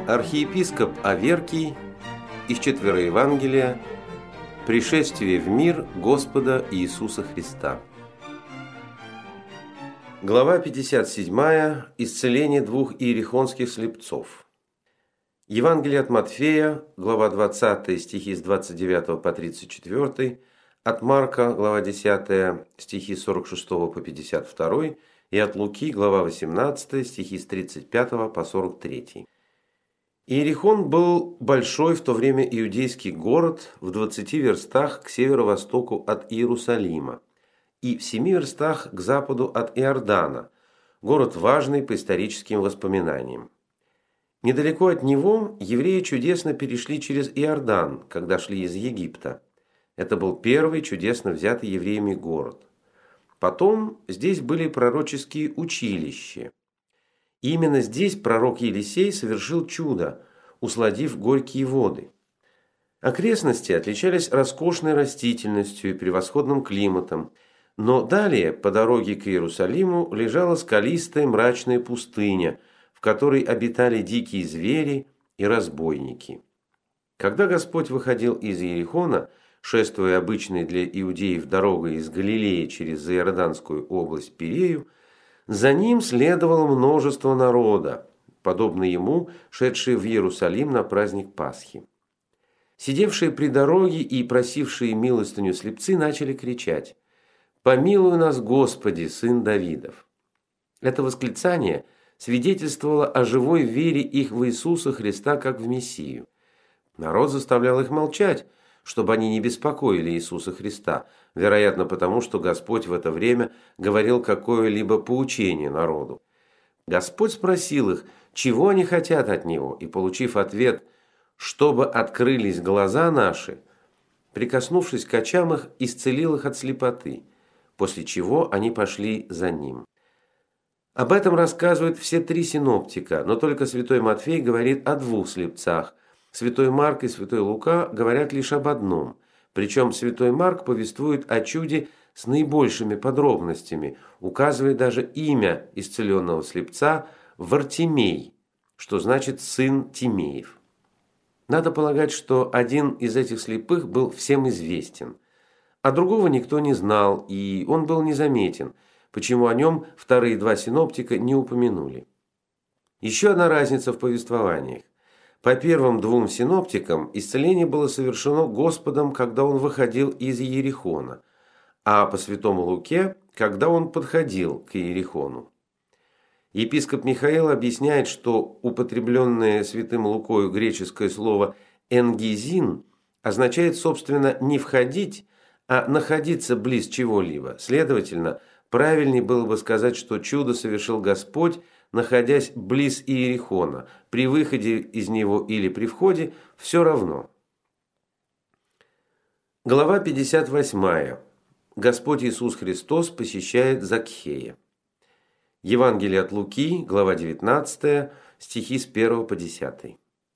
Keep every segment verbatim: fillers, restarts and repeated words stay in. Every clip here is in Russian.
Архиепископ Аверкий из Четвероевангелия «Пришествие в мир Господа Иисуса Христа». Глава пятьдесят семь. Исцеление двух иерихонских слепцов. Евангелие от Матфея, глава двадцатая, стихи с двадцать девятого по тридцать четвёртый, от Марка, глава десятая, стихи с сорок шестого по пятьдесят второй, и от Луки, глава восемнадцатая, стихи с тридцать пятого по сорок третий. Иерихон был большой в то время иудейский город в двадцати верстах к северо-востоку от Иерусалима и в семи верстах к западу от Иордана, город важный по историческим воспоминаниям. Недалеко от него евреи чудесно перешли через Иордан, когда шли из Египта. Это был первый чудесно взятый евреями город. Потом здесь были пророческие училища. И именно здесь пророк Елисей совершил чудо, усладив горькие воды. Окрестности отличались роскошной растительностью и превосходным климатом, но далее по дороге к Иерусалиму лежала скалистая мрачная пустыня, в которой обитали дикие звери и разбойники. Когда Господь выходил из Иерихона, шествуя обычной для иудеев дорогой из Галилеи через Иорданскую область Пирею, за ним следовало множество народа, подобно ему, шедшие в Иерусалим на праздник Пасхи. Сидевшие при дороге и просившие милостыню слепцы начали кричать: «Помилуй нас, Господи, сын Давидов!» Это восклицание свидетельствовало о живой вере их в Иисуса Христа как в Мессию. Народ заставлял их молчать, чтобы они не беспокоили Иисуса Христа, вероятно потому, что Господь в это время говорил какое-либо поучение народу. Господь спросил их, чего они хотят от Него, и, получив ответ «чтобы открылись глаза наши», прикоснувшись к очам их, исцелил их от слепоты, после чего они пошли за Ним. Об этом рассказывают все три синоптика, но только святой Матфей говорит о двух слепцах. Святой Марк и святой Лука говорят лишь об одном, причем святой Марк повествует о чуде с наибольшими подробностями, указывая даже имя исцеленного слепца Вартимей, что значит «сын Тимеев». Надо полагать, что один из этих слепых был всем известен, а другого никто не знал, и он был незаметен, почему о нем вторые два синоптика не упомянули. Еще одна разница в повествованиях. По первым двум синоптикам исцеление было совершено Господом, когда он выходил из Иерихона, а по святому Луке, когда он подходил к Иерихону. Епископ Михаил объясняет, что употребленное святым Лукою греческое слово «энгизин» означает, собственно, не входить, а находиться близ чего-либо. Следовательно, правильнее было бы сказать, что чудо совершил Господь, находясь близ Иерихона, при выходе из него или при входе, все равно. Глава пятьдесят восемь. Господь Иисус Христос посещает Закхея. Евангелие от Луки, глава девятнадцатая, стихи с первого по десятый.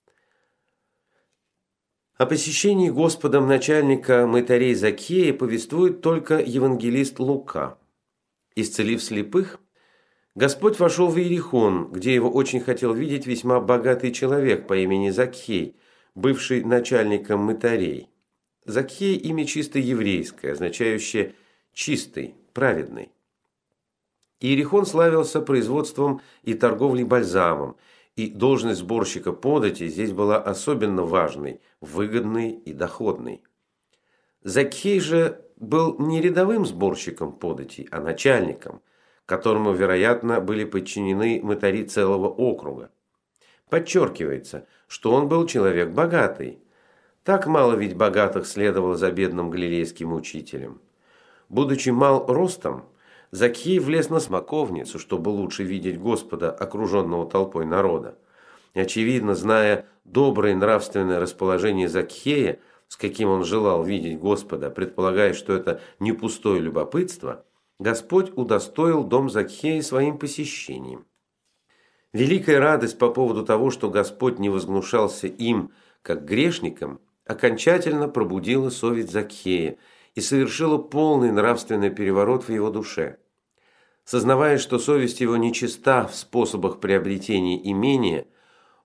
О посещении Господом начальника мытарей Закхея повествует только евангелист Лука. Исцелив слепых, Господь вошел в Иерихон, где его очень хотел видеть весьма богатый человек по имени Закхей, бывший начальником мытарей. Закхей – имя чисто еврейское, означающее «чистый», «праведный». Иерихон славился производством и торговлей бальзамом, и должность сборщика подати здесь была особенно важной, выгодной и доходной. Закхей же был не рядовым сборщиком податей, а начальником, которому, вероятно, были подчинены мытари целого округа. Подчеркивается, что он был человек богатый. Так мало ведь богатых следовало за бедным галилейским учителем. Будучи мал ростом, Закхей влез на смоковницу, чтобы лучше видеть Господа, окруженного толпой народа. Очевидно, зная доброе нравственное расположение Закхея, с каким он желал видеть Господа, предполагая, что это не пустое любопытство, Господь удостоил дом Закхея своим посещением. Великая радость по поводу того, что Господь не возгнушался им, как грешникам, окончательно пробудила совесть Закхея и совершила полный нравственный переворот в его душе. Сознавая, что совесть его нечиста в способах приобретения имения,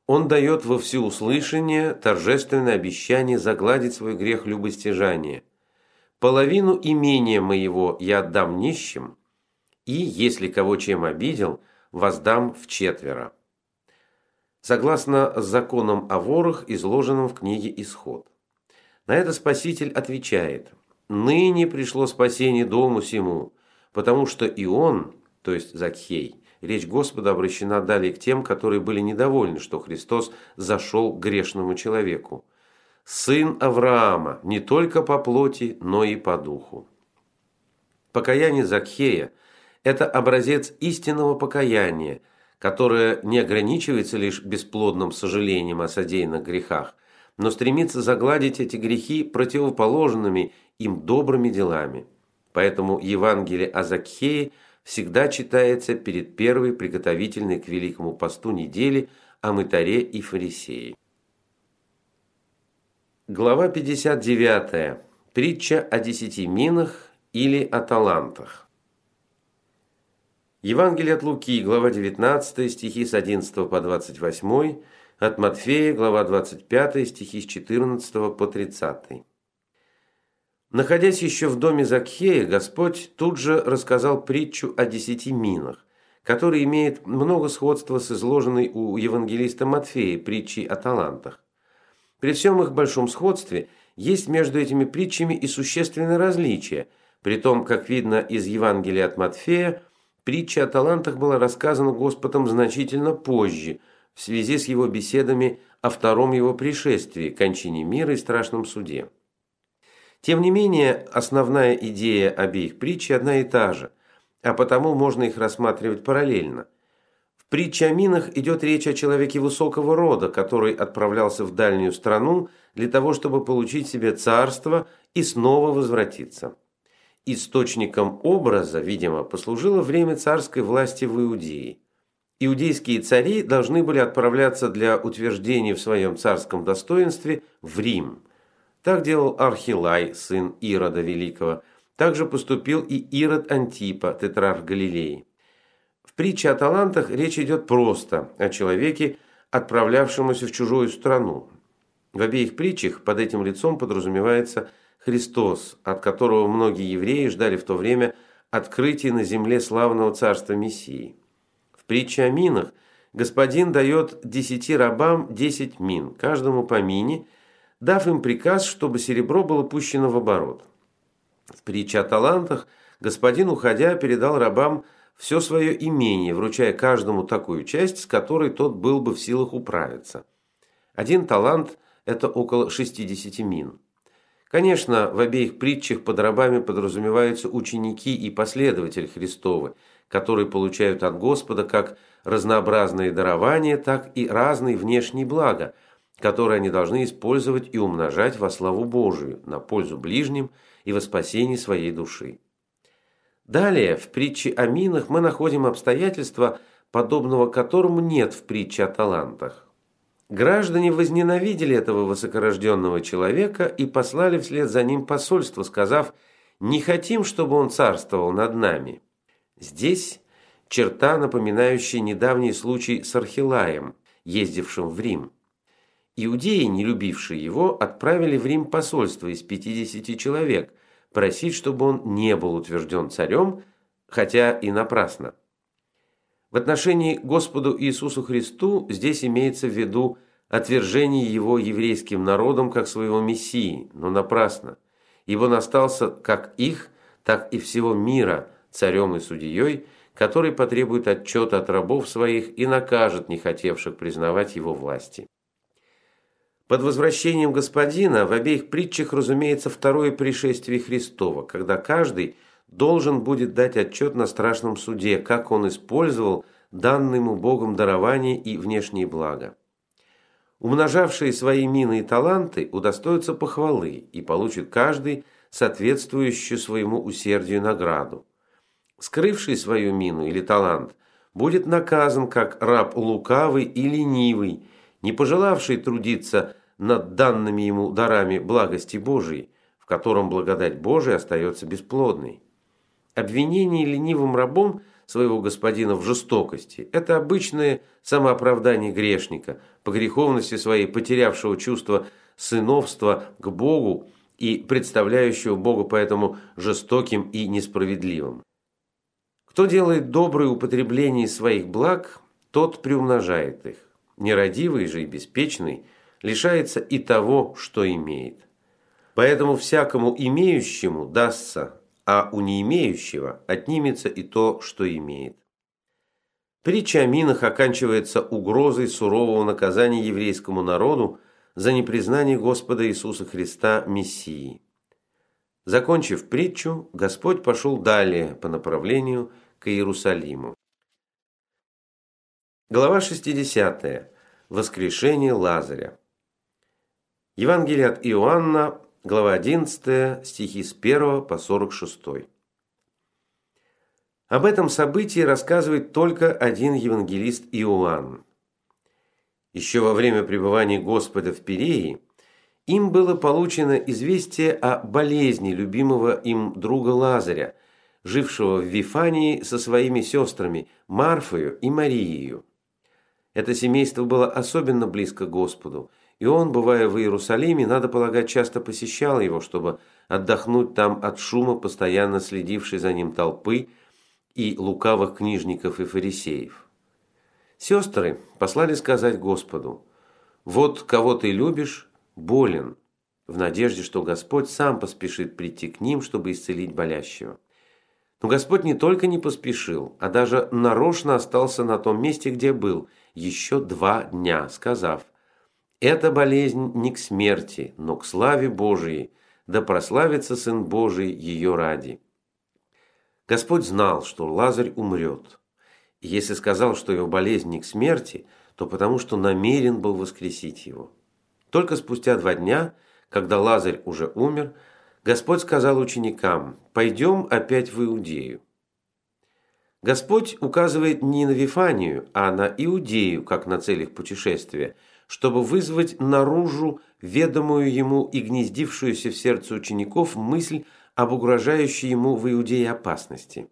Он дает во всеуслышание торжественное обещание загладить свой грех любостяжания. Половину имения моего я отдам нищим, и, если кого чем обидел, воздам вчетверо. Согласно с законом о ворах, изложенным в книге Исход. На это Спаситель отвечает: «Ныне пришло спасение дому сему, потому что и он, то есть Закхей». Речь Господа обращена далее к тем, которые были недовольны, что Христос зашел к грешному человеку. «Сын Авраама, не только по плоти, но и по духу». Покаяние Закхея – это образец истинного покаяния, которое не ограничивается лишь бесплодным сожалением о содеянных грехах, но стремится загладить эти грехи противоположными им добрыми делами. Поэтому Евангелие о Закхее всегда читается перед первой приготовительной к Великому посту недели о мытаре и фарисее. Глава пятьдесят девятая. Притча о десяти минах или о талантах. Евангелие от Луки, глава девятнадцатая, стихи с одиннадцатого по двадцать восьмой, от Матфея, глава двадцать пятая, стихи с четырнадцатого по тридцатый. Находясь еще в доме Закхея, Господь тут же рассказал притчу о десяти минах, которая имеет много сходства с изложенной у евангелиста Матфея притчей о талантах. При всем их большом сходстве есть между этими притчами и существенные различия, при том, как видно из Евангелия от Матфея, притча о талантах была рассказана Господом значительно позже, в связи с его беседами о втором его пришествии, кончине мира и страшном суде. Тем не менее, основная идея обеих притч одна и та же, а потому можно их рассматривать параллельно. В притче о минах идет речь о человеке высокого рода, который отправлялся в дальнюю страну для того, чтобы получить себе царство и снова возвратиться. Источником образа, видимо, послужило время царской власти в Иудее. Иудейские цари должны были отправляться для утверждения в своем царском достоинстве в Рим. Так делал Архилай, сын Ирода Великого. Также поступил и Ирод Антипа, тетрарх Галилеи. В притче о талантах речь идет просто о человеке, отправлявшемуся в чужую страну. В обеих притчах под этим лицом подразумевается Христос, от которого многие евреи ждали в то время открытия на земле славного царства Мессии. В притче о минах Господин дает десяти рабам десять мин, каждому по мине, дав им приказ, чтобы серебро было пущено в оборот. В притче о талантах Господин, уходя, передал рабам все свое имение, вручая каждому такую часть, с которой тот был бы в силах управиться. Один талант – это около шестидесяти мин. Конечно, в обеих притчах под рабами подразумеваются ученики и последователи Христовы, которые получают от Господа как разнообразные дарования, так и разные внешние блага, которые они должны использовать и умножать во славу Божию, на пользу ближним и во спасение своей души. Далее, в притче о минах мы находим обстоятельства, подобного которому нет в притче о талантах. Граждане возненавидели этого высокорожденного человека и послали вслед за ним посольство, сказав: «Не хотим, чтобы он царствовал над нами». Здесь черта, напоминающая недавний случай с Архилаем, ездившим в Рим. Иудеи, не любившие его, отправили в Рим посольство из пятидесяти человек, просить, чтобы он не был утвержден царем, хотя и напрасно. В отношении к Господу Иисусу Христу здесь имеется в виду отвержение его еврейским народом как своего Мессии, но напрасно, ибо он остался как их, так и всего мира царем и судьей, который потребует отчета от рабов своих и накажет не хотевших признавать его власти. Под возвращением Господина в обеих притчах, разумеется, второе пришествие Христова, когда каждый должен будет дать отчет на страшном суде, как он использовал данные ему Богом дарования и внешние блага. Умножавшие свои мины и таланты удостоятся похвалы и получит каждый соответствующую своему усердию награду. Скрывший свою мину или талант будет наказан как раб лукавый и ленивый, не пожелавший трудиться над данными ему дарами благости Божией, в котором благодать Божия остается бесплодной. Обвинение ленивым рабом своего господина в жестокости. Это обычное самооправдание грешника, по греховности своей потерявшего чувство сыновства к Богу и представляющего Бога поэтому жестоким и несправедливым. Кто делает доброе употребление своих благ, тот приумножает их. Нерадивый же и беспечный лишается и того, что имеет. Поэтому всякому имеющему дастся, а у неимеющего отнимется и то, что имеет. Притча о минах оканчивается угрозой сурового наказания еврейскому народу за непризнание Господа Иисуса Христа Мессией. Закончив притчу, Господь пошел далее по направлению к Иерусалиму. Глава шестидесятая. Воскрешение Лазаря. Евангелие от Иоанна, глава одиннадцатая, стихи с первого по сорок шестой. Об этом событии рассказывает только один евангелист Иоанн. Еще во время пребывания Господа в Пирее им было получено известие о болезни любимого им друга Лазаря, жившего в Вифании со своими сестрами Марфою и Марией. Это семейство было особенно близко к Господу, и он, бывая в Иерусалиме, надо полагать, часто посещал его, чтобы отдохнуть там от шума, постоянно следившей за ним толпы и лукавых книжников и фарисеев. Сестры послали сказать Господу: «Вот кого ты любишь, болен», в надежде, что Господь сам поспешит прийти к ним, чтобы исцелить болящего. Но Господь не только не поспешил, а даже нарочно остался на том месте, где был, еще два дня, сказав: «Эта болезнь не к смерти, но к славе Божией, да прославится Сын Божий ее ради». Господь знал, что Лазарь умрет. И если сказал, что его болезнь не к смерти, то потому что намерен был воскресить его. Только спустя два дня, когда Лазарь уже умер, Господь сказал ученикам: «Пойдем опять в Иудею». Господь указывает не на Вифанию, а на Иудею, как на целях путешествия, чтобы вызвать наружу ведомую ему и гнездившуюся в сердце учеников мысль об угрожающей ему в Иудее опасности.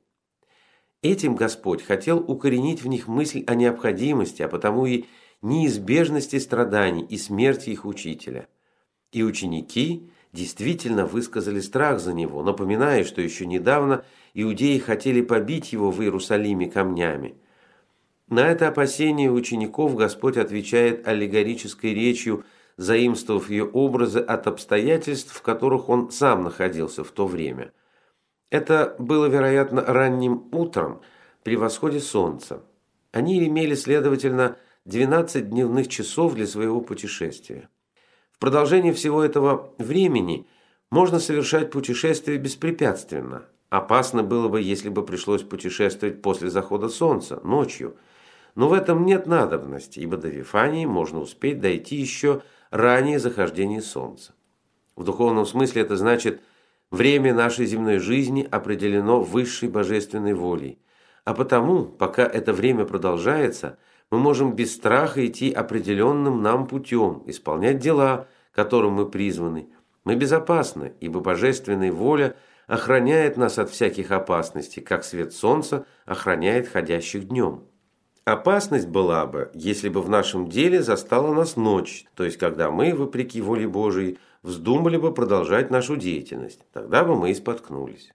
Этим Господь хотел укоренить в них мысль о необходимости, а потому и неизбежности страданий и смерти их учителя. И ученики действительно высказали страх за него, напоминая, что еще недавно иудеи хотели побить его в Иерусалиме камнями. На это опасение учеников Господь отвечает аллегорической речью, заимствовав ее образы от обстоятельств, в которых он сам находился в то время. Это было, вероятно, ранним утром при восходе солнца. Они имели, следовательно, двенадцать дневных часов для своего путешествия. В продолжении всего этого времени можно совершать путешествие беспрепятственно. Опасно было бы, если бы пришлось путешествовать после захода солнца, ночью. Но в этом нет надобности, ибо до Вифании можно успеть дойти еще ранее захождения солнца. В духовном смысле это значит, время нашей земной жизни определено высшей божественной волей. А потому, пока это время продолжается, мы можем без страха идти определенным нам путем, исполнять дела, к которым мы призваны. Мы безопасны, ибо божественная воля охраняет нас от всяких опасностей, как свет солнца охраняет ходящих днем. Опасность была бы, если бы в нашем деле застала нас ночь, то есть когда мы, вопреки воле Божией, вздумали бы продолжать нашу деятельность, тогда бы мы и споткнулись.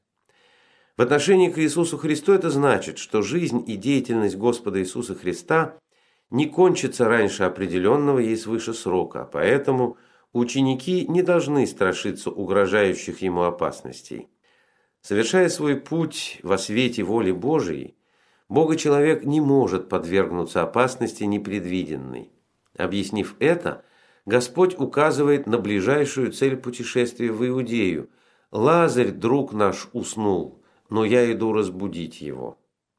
В отношении к Иисусу Христу это значит, что жизнь и деятельность Господа Иисуса Христа не кончится раньше определенного ей свыше срока, поэтому ученики не должны страшиться угрожающих ему опасностей. Совершая свой путь во свете воли Божией, Бога-человек не может подвергнуться опасности непредвиденной. Объяснив это, Господь указывает на ближайшую цель путешествия в Иудею. «Лазарь, друг наш, уснул, но я иду разбудить его».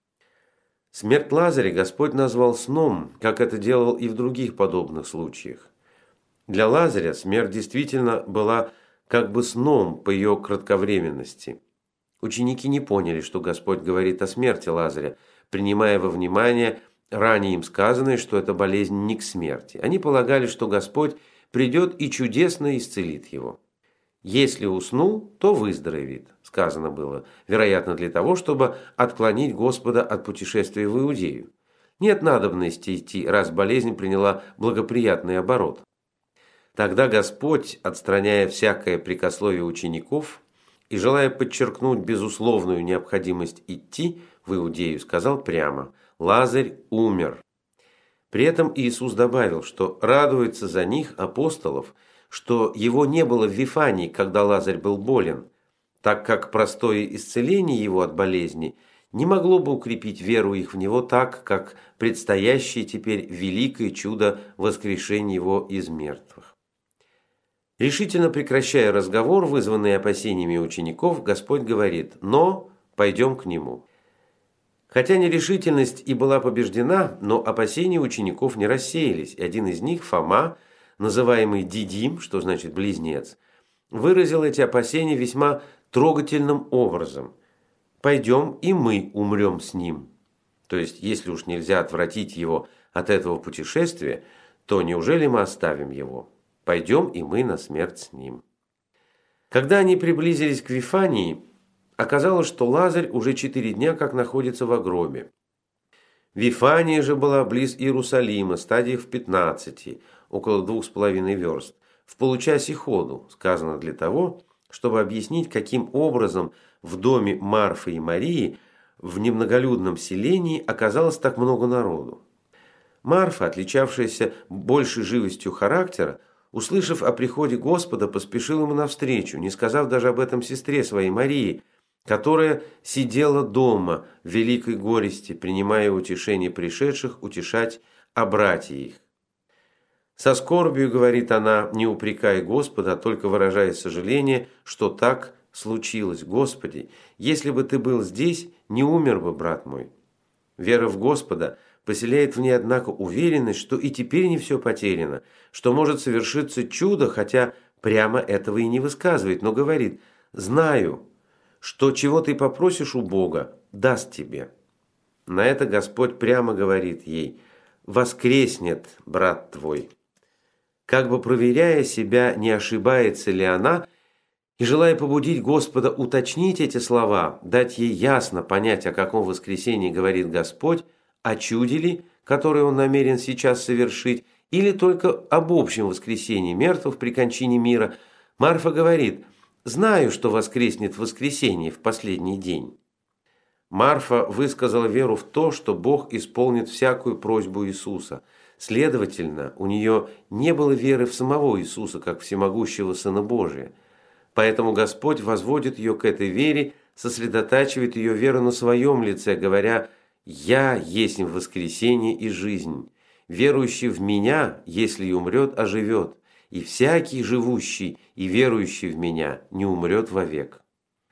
Смерть Лазаря Господь назвал сном, как это делал и в других подобных случаях. Для Лазаря смерть действительно была как бы сном по ее кратковременности. Ученики не поняли, что Господь говорит о смерти Лазаря, принимая во внимание ранее им сказанное, что эта болезнь не к смерти. Они полагали, что Господь придет и чудесно исцелит его. Если уснул, то выздоровеет, сказано было, вероятно, для того, чтобы отклонить Господа от путешествия в Иудею. Нет надобности идти, раз болезнь приняла благоприятный оборот. Тогда Господь, отстраняя всякое прекословие учеников и желая подчеркнуть безусловную необходимость идти в Иудею, сказал прямо: «Лазарь умер». При этом Иисус добавил, что радуется за них, апостолов, что его не было в Вифании, когда Лазарь был болен, так как простое исцеление его от болезни не могло бы укрепить веру их в него так, как предстоящее теперь великое чудо воскрешения его из мертвых. Решительно прекращая разговор, вызванный опасениями учеников, Господь говорит: «Но пойдем к нему». Хотя нерешительность и была побеждена, но опасения учеников не рассеялись, и один из них, Фома, называемый Дидим, что значит близнец, выразил эти опасения весьма трогательным образом: «Пойдем, и мы умрем с ним». То есть, если уж нельзя отвратить его от этого путешествия, то неужели мы оставим его? Пойдем, и мы на смерть с ним. Когда они приблизились к Вифании, оказалось, что Лазарь уже четыре дня как находится в гробе. Вифания же была близ Иерусалима, стадиях в пятнадцати, около двух с половиной верст, в получасе ходу, сказано для того, чтобы объяснить, каким образом в доме Марфы и Марии в немноголюдном селении оказалось так много народу. Марфа, отличавшаяся большей живостью характера, услышав о приходе Господа, поспешила ему навстречу, не сказав даже об этом сестре своей Марии, которая сидела дома в великой горести, принимая утешение пришедших утешать о братьях их. Со скорбью, говорит она, не упрекая Господа, а только выражая сожаление, что так случилось. Господи, если бы ты был здесь, не умер бы брат мой. Вера в Господа поселяет в ней, однако, уверенность, что и теперь не все потеряно, что может совершиться чудо, хотя прямо этого и не высказывает, но говорит: «Знаю, что чего ты попросишь у Бога, даст тебе». На это Господь прямо говорит ей: «Воскреснет брат твой». Как бы проверяя себя, не ошибается ли она, и желая побудить Господа уточнить эти слова, дать ей ясно понять, о каком воскресении говорит Господь, о чуде ли, которое Он намерен сейчас совершить, или только об общем воскресении мертвых при кончине мира, Марфа говорит: «Знаю, что воскреснет в воскресенье в последний день». Марфа высказала веру в то, что Бог исполнит всякую просьбу Иисуса. Следовательно, у нее не было веры в самого Иисуса, как всемогущего Сына Божия. Поэтому Господь возводит ее к этой вере, сосредотачивает ее веру на своем лице, говоря: «Я есть воскресение и жизнь. Верующий в Меня, если и умрет, оживет, и всякий живущий и верующий в Меня не умрет вовек».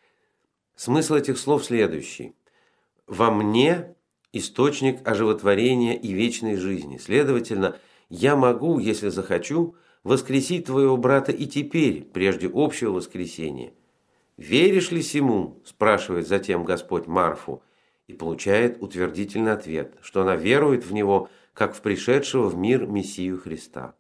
Смысл этих слов следующий: «Во мне источник оживотворения и вечной жизни. Следовательно, я могу, если захочу, воскресить твоего брата и теперь, прежде общего воскресения». «Веришь ли сему?» – спрашивает затем Господь Марфу, и получает утвердительный ответ, что она верует в него, как в пришедшего в мир Мессию Христа.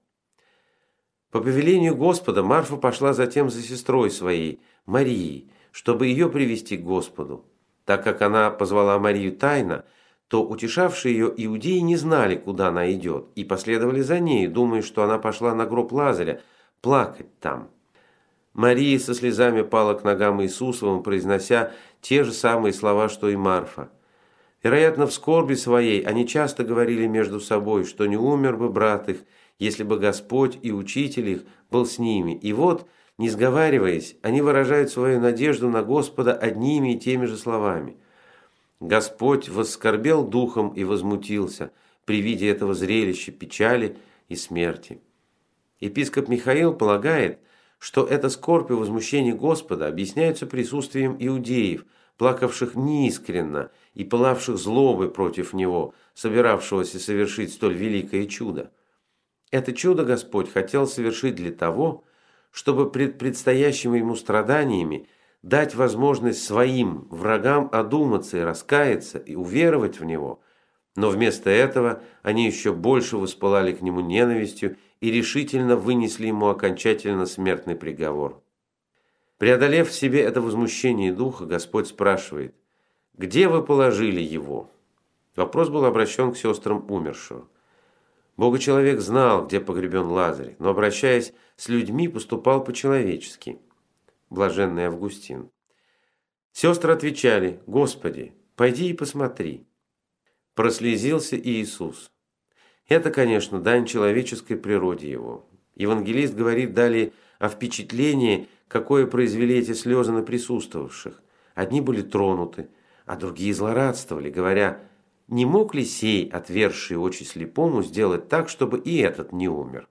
По повелению Господа Марфа пошла затем за сестрой своей, Марией, чтобы ее привести к Господу. Так как она позвала Марию тайно, то утешавшие ее иудеи не знали, куда она идет, и последовали за ней, думая, что она пошла на гроб Лазаря плакать там. Мария со слезами пала к ногам Иисусовым, произнося те же самые слова, что и Марфа. Вероятно, в скорби своей они часто говорили между собой, что не умер бы брат их, если бы Господь и Учитель их был с ними. И вот, не сговариваясь, они выражают свою надежду на Господа одними и теми же словами. Господь воскорбел духом и возмутился при виде этого зрелища печали и смерти. Епископ Михаил полагает, что эта скорбь и возмущение Господа объясняются присутствием иудеев, плакавших неискренно и пылавших злобой против Него, собиравшегося совершить столь великое чудо. Это чудо Господь хотел совершить для того, чтобы пред предстоящими Ему страданиями дать возможность своим врагам одуматься и раскаяться, и уверовать в Него, но вместо этого они еще больше воспылали к Нему ненавистью и решительно вынесли Ему окончательно смертный приговор. Преодолев в себе это возмущение духа, Господь спрашивает: «Где вы положили его?» Вопрос был обращен к сестрам умершего. Богочеловек знал, где погребен Лазарь, но, обращаясь с людьми, поступал по-человечески. Блаженный Августин. Сестры отвечали: «Господи, пойди и посмотри». Прослезился и Иисус. Это, конечно, дань человеческой природе его. Евангелист говорит далее о впечатлении, какое произвели эти слезы на присутствовавших. Одни были тронуты, а другие злорадствовали, говоря: «Не мог ли сей, отверзший очи слепому, сделать так, чтобы и этот не умер?»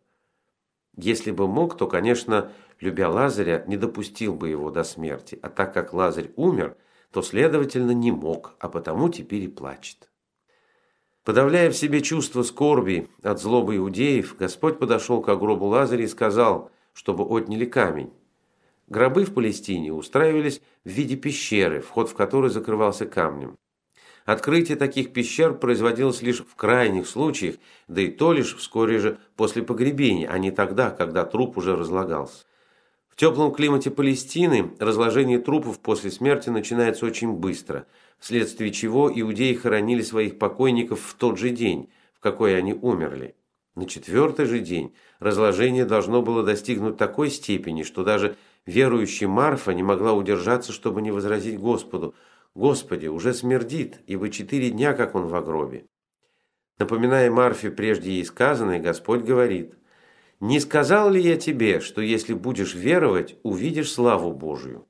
Если бы мог, то, конечно, любя Лазаря, не допустил бы его до смерти, а так как Лазарь умер, то, следовательно, не мог, а потому теперь и плачет. Подавляя в себе чувство скорби от злобы иудеев, Господь подошел к гробу Лазаря и сказал, чтобы отняли камень. Гробы в Палестине устраивались в виде пещеры, вход в которой закрывался камнем. Открытие таких пещер производилось лишь в крайних случаях, да и то лишь вскоре же после погребения, а не тогда, когда труп уже разлагался. В теплом климате Палестины разложение трупов после смерти начинается очень быстро, вследствие чего иудеи хоронили своих покойников в тот же день, в какой они умерли. На четвертый же день разложение должно было достигнуть такой степени, что даже верующая Марфа не могла удержаться, чтобы не возразить Господу: «Господи, уже смердит, ибо четыре дня, как он в гробе». Напоминая Марфе прежде ей сказанное, Господь говорит: «Не сказал ли я тебе, что если будешь веровать, увидишь славу Божию?»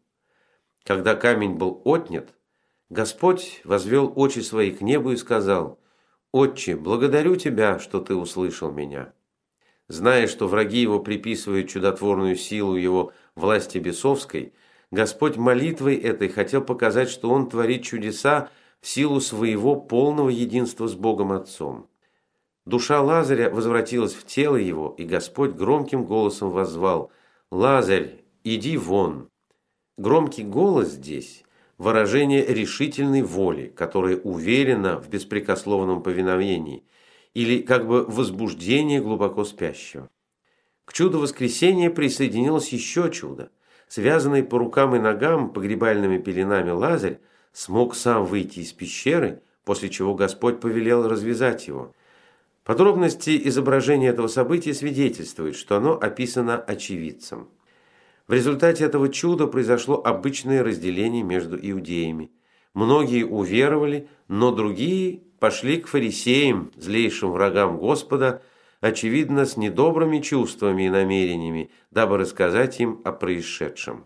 Когда камень был отнят, Господь возвел очи свои к небу и сказал: «Отче, благодарю тебя, что ты услышал меня». Зная, что враги его приписывают чудотворную силу его власти бесовской, Господь молитвой этой хотел показать, что Он творит чудеса в силу своего полного единства с Богом Отцом. Душа Лазаря возвратилась в тело его, и Господь громким голосом воззвал: «Лазарь, иди вон». Громкий голос здесь – выражение решительной воли, которая уверена в беспрекословном повиновении, или как бы возбуждение глубоко спящего. К чуду воскресения присоединилось еще чудо. Связанный по рукам и ногам погребальными пеленами Лазарь смог сам выйти из пещеры, после чего Господь повелел развязать его. Подробности изображения этого события свидетельствуют, что оно описано очевидцем. В результате этого чуда произошло обычное разделение между иудеями. Многие уверовали, но другие пошли к фарисеям, злейшим врагам Господа, очевидно, с недобрыми чувствами и намерениями, дабы рассказать им о происшедшем.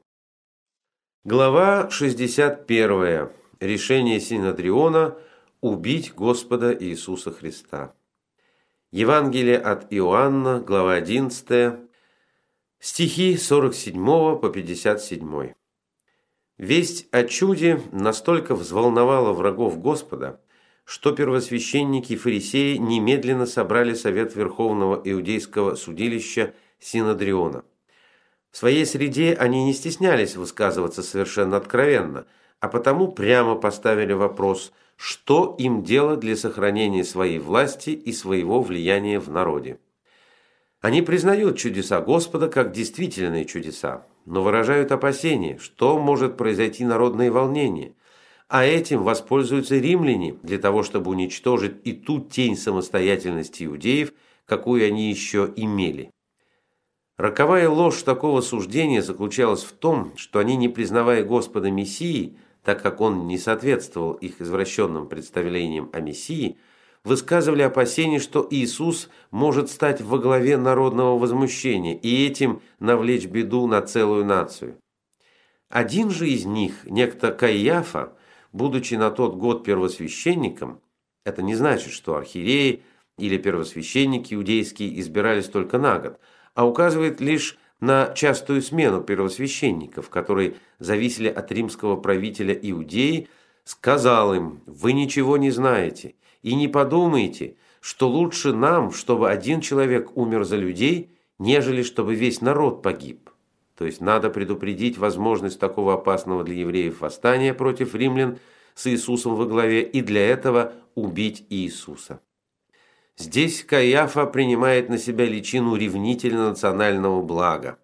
Глава шестьдесят первая. Решение Синодриона убить Господа Иисуса Христа. Евангелие от Иоанна, глава одиннадцатая, стихи с сорок седьмого по пятьдесят седьмой. Весть о чуде настолько взволновала врагов Господа, что первосвященники и фарисеи немедленно собрали совет Верховного Иудейского судилища Синодриона. В своей среде они не стеснялись высказываться совершенно откровенно, а потому прямо поставили вопрос, что им делать для сохранения своей власти и своего влияния в народе. Они признают чудеса Господа как действительные чудеса, но выражают опасения, что может произойти народное волнение, а этим воспользуются римляне для того, чтобы уничтожить и ту тень самостоятельности иудеев, какую они еще имели. Роковая ложь такого суждения заключалась в том, что они, не признавая Господа Мессией, так как Он не соответствовал их извращенным представлениям о Мессии, высказывали опасения, что Иисус может стать во главе народного возмущения и этим навлечь беду на целую нацию. Один же из них, некто Каиафа, будучи на тот год первосвященником, это не значит, что архиереи или первосвященники иудейские избирались только на год, а указывает лишь на частую смену первосвященников, которые зависели от римского правителя Иудеи, сказал им: «Вы ничего не знаете и не подумайте, что лучше нам, чтобы один человек умер за людей, нежели чтобы весь народ погиб». То есть надо предупредить возможность такого опасного для евреев восстания против римлян с Иисусом во главе и для этого убить Иисуса. Здесь Каиафа принимает на себя личину ревнителя национального блага.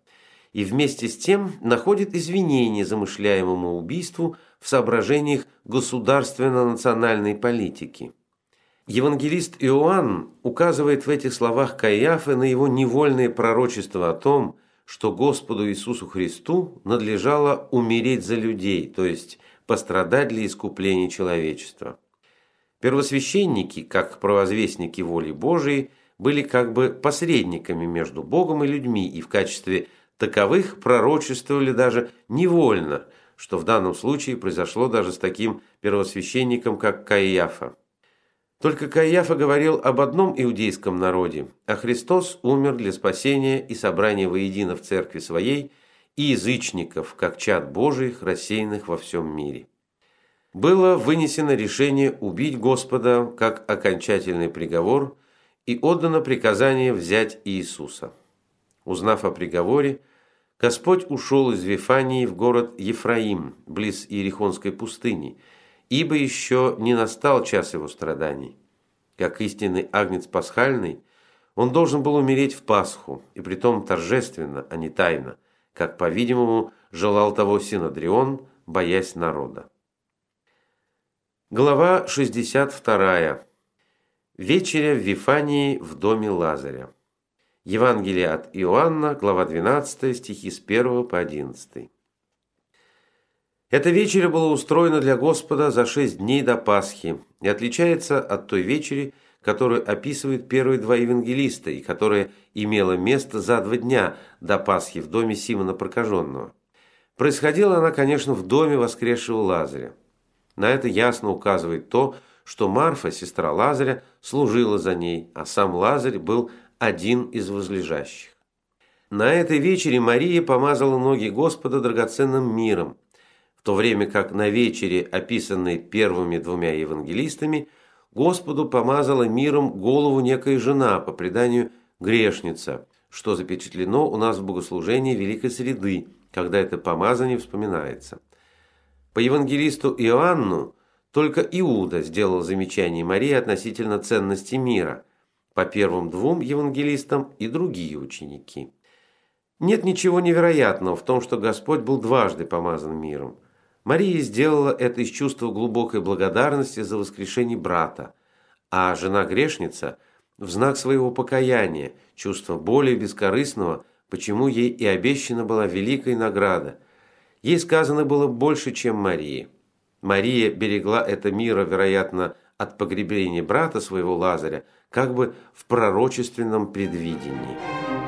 и вместе с тем находит извинение замышляемому убийству в соображениях государственно-национальной политики. Евангелист Иоанн указывает в этих словах Каиафы на его невольное пророчество о том, что Господу Иисусу Христу надлежало умереть за людей, то есть пострадать для искупления человечества. Первосвященники, как провозвестники воли Божией, были как бы посредниками между Богом и людьми, и в качестве таковых пророчествовали даже невольно, что в данном случае произошло даже с таким первосвященником, как Каиафа. Только Каиафа говорил об одном иудейском народе, а Христос умер для спасения и собрания воедино в церкви своей и язычников, как чад Божиих, рассеянных во всем мире. Было вынесено решение убить Господа как окончательный приговор и отдано приказание взять Иисуса. Узнав о приговоре, Господь ушел из Вифании в город Ефраим, близ Иерихонской пустыни, ибо еще не настал час его страданий. Как истинный агнец пасхальный, он должен был умереть в Пасху, и притом торжественно, а не тайно, как, по-видимому, желал того Синодрион, боясь народа. Глава шестьдесят вторая. Вечеря в Вифании в доме Лазаря. Евангелие от Иоанна, глава двенадцатая, стихи с первого по одиннадцатый. Эта вечеря была устроена для Господа за шесть дней до Пасхи и отличается от той вечери, которую описывают первые два евангелиста и которая имела место за два дня до Пасхи в доме Симона Прокаженного. Происходила она, конечно, в доме воскресшего Лазаря. На это ясно указывает то, что Марфа, сестра Лазаря, служила за ней, а сам Лазарь был один из возлежащих. На этой вечере Мария помазала ноги Господа драгоценным миром, в то время как на вечере, описанной первыми двумя евангелистами, Господу помазала миром голову некая жена, по преданию грешница, что запечатлено у нас в богослужении Великой Среды, когда это помазание вспоминается. По евангелисту Иоанну только Иуда сделал замечание Марии относительно ценности мира, по первым двум евангелистам и другие ученики. Нет ничего невероятного в том, что Господь был дважды помазан миром. Мария сделала это из чувства глубокой благодарности за воскрешение брата, а жена-грешница в знак своего покаяния, чувства более бескорыстного, почему ей и обещана была великая награда. Ей сказано было больше, чем Марии. Мария берегла это мира, вероятно, от погребения брата своего Лазаря, как бы в пророчественном предвидении.